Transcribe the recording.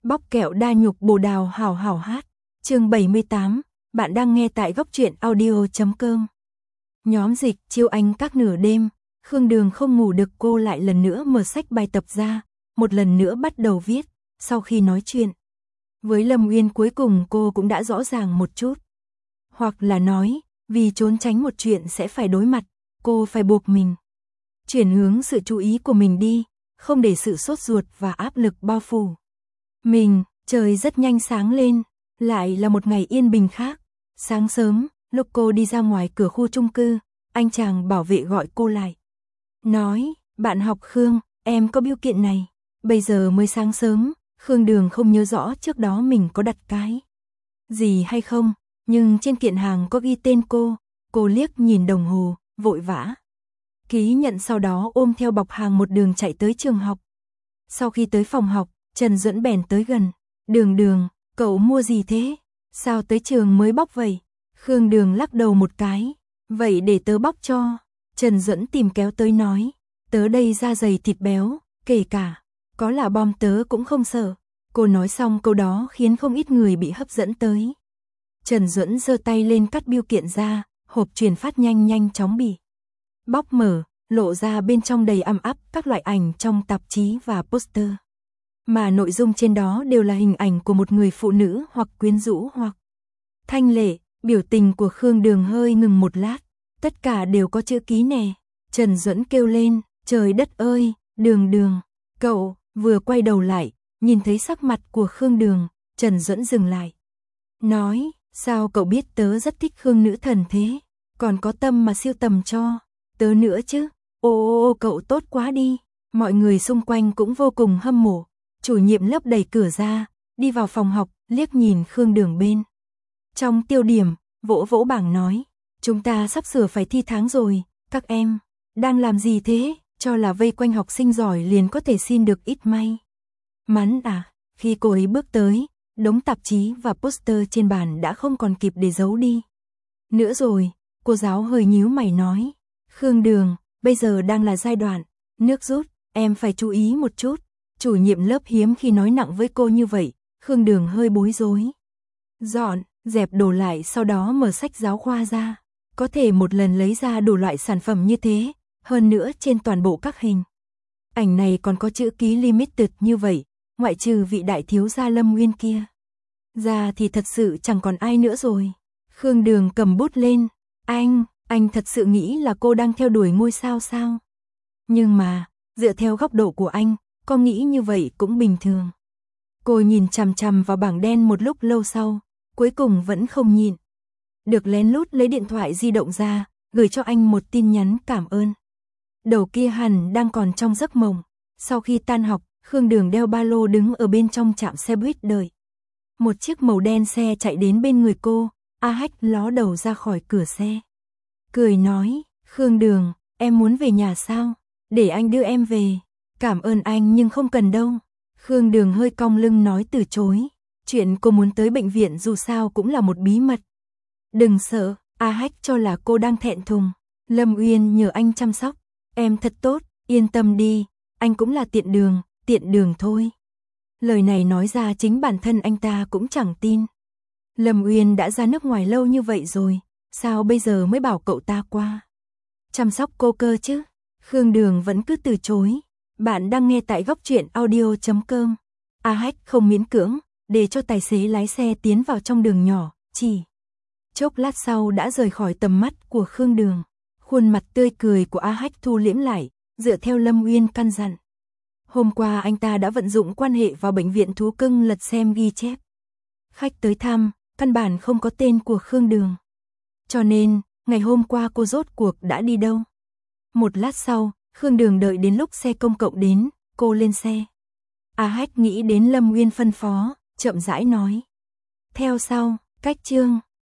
Bóc kẹo đa nhục bồ đào hảo hảo hát. Chương 78, bạn đang nghe tại góc truyện audio.com. Nhóm dịch chiêu anh các nửa đêm, Khương Đường không ngủ được, cô lại lần nữa mở sách bài tập ra, một lần nữa bắt đầu viết. Sau khi nói chuyện với Lâm Uyên cuối cùng cô cũng đã rõ ràng một chút. Hoặc là nói, vì trốn tránh một chuyện sẽ phải đối mặt, cô phải buộc mình chuyển hướng sự chú ý của mình đi, không để sự sốt ruột và áp lực bao phủ mình. Trời rất nhanh sáng lên, lại là một ngày yên bình khác. Sáng sớm, lúc cô đi ra ngoài cửa khu chung cư, anh chàng bảo vệ gọi cô lại. Nói, bạn học Khương, em có bưu kiện này. Bây giờ mới sáng sớm, Khương Đường không nhớ rõ trước đó mình có đặt cái gì hay không, nhưng trên kiện hàng có ghi tên cô liếc nhìn đồng hồ, vội vã ký nhận, sau đó ôm theo bọc hàng một đường chạy tới trường học. Sau khi tới phòng học, Trần Duẫn bèn tới gần. Đường, cậu mua gì thế? Sao tới trường mới bóc vậy? Khương Đường lắc đầu một cái. Vậy để tớ bóc cho. Trần Duẫn tìm kéo tới nói. Tớ đây da dày thịt béo, kể cả có là bom tớ cũng không sợ. Cô nói xong câu đó khiến không ít người bị hấp dẫn tới. Trần Duẫn giơ tay lên cắt bưu kiện ra, hộp truyền phát nhanh chóng bị bóc mở, lộ ra bên trong đầy ăm ắp các loại ảnh trong tạp chí và poster. Mà nội dung trên đó đều là hình ảnh của một người phụ nữ hoặc quyến rũ hoặc thanh lệ. Biểu tình của Khương Đường hơi ngừng một lát, tất cả đều có chữ ký nè. Trần Duẫn kêu lên, trời đất ơi, Đường, cậu. Vừa quay đầu lại, nhìn thấy sắc mặt của Khương Đường, Trần Duẫn dừng lại. Nói, sao cậu biết tớ rất thích Khương nữ thần thế, còn có tâm mà siêu tầm cho tớ nữa chứ? Ô, cậu tốt quá đi. Mọi người xung quanh cũng vô cùng hâm mộ. Chủ nhiệm lớp đẩy cửa ra, đi vào phòng học, liếc nhìn Khương Đường bên trong tiêu điểm, vỗ bảng nói, chúng ta sắp sửa phải thi tháng rồi, các em đang làm gì thế? Cho là vây quanh học sinh giỏi liền có thể xin được ít may mắn à? Khi cô ấy bước tới, đống tạp chí và poster trên bàn đã không còn kịp để giấu đi nữa rồi. Cô giáo hơi nhíu mày nói, Khương Đường, bây giờ đang là giai đoạn nước rút, em phải chú ý một chút. Chủ nhiệm lớp hiếm khi nói nặng với cô như vậy. Khương Đường hơi bối rối, dọn dẹp đồ lại, sau đó mở sách giáo khoa ra. Có thể một lần lấy ra đủ loại sản phẩm như thế, hơn nữa trên toàn bộ các hình ảnh này còn có chữ ký limited như vậy, ngoại trừ vị đại thiếu gia Lâm Nguyên kia ra thì thật sự chẳng còn ai nữa rồi. Khương Đường cầm bút lên, anh thật sự nghĩ là cô đang theo đuổi ngôi sao sao? Nhưng mà, dựa theo góc độ của anh, con nghĩ như vậy cũng bình thường. Cô nhìn chằm vào bảng đen một lúc lâu sau, cuối cùng vẫn không nhịn được lén lút lấy điện thoại di động ra, gửi cho anh một tin nhắn cảm ơn. Đầu kia hẳn đang còn trong giấc mộng. Sau khi tan học, Khương Đường đeo ba lô đứng ở bên trong trạm xe buýt đợi một chiếc màu đen xe chạy đến bên người cô. A Hách ló đầu ra khỏi cửa xe, cười nói, Khương Đường, em muốn về nhà sao? Để anh đưa em về. Cảm ơn anh nhưng không cần đâu. Khương Đường hơi cong lưng nói từ chối. Chuyện cô muốn tới bệnh viện dù sao cũng là một bí mật. Đừng sợ. A Hách cho là cô đang thẹn thùng. Lâm Uyên nhờ anh chăm sóc. Em thật tốt, yên tâm đi. Anh cũng là tiện đường thôi. Lời này nói ra chính bản thân anh ta cũng chẳng tin. Lâm Uyên đã ra nước ngoài lâu như vậy rồi, sao bây giờ mới bảo cậu ta qua chăm sóc cô cơ chứ? Khương Đường vẫn cứ từ chối. Bạn đang nghe tại góc truyện audio.com. A Hách không miễn cưỡng, để cho tài xế lái xe tiến vào trong đường nhỏ, chỉ chốc lát sau đã rời khỏi tầm mắt của Khương Đường. Khuôn mặt tươi cười của A Hách thu liễm lại, dựa theo Lâm Uyên căn dặn. Hôm qua anh ta đã vận dụng quan hệ vào bệnh viện thú cưng lật xem ghi chép khách tới thăm, căn bản không có tên của Khương Đường. Cho nên, ngày hôm qua cô rốt cuộc đã đi đâu? Một lát sau, Khương Đường đợi đến lúc xe công cộng đến, cô lên xe. A Hách nghĩ đến Lâm Uyên phân phó, chậm rãi nói. Theo sau, cách chương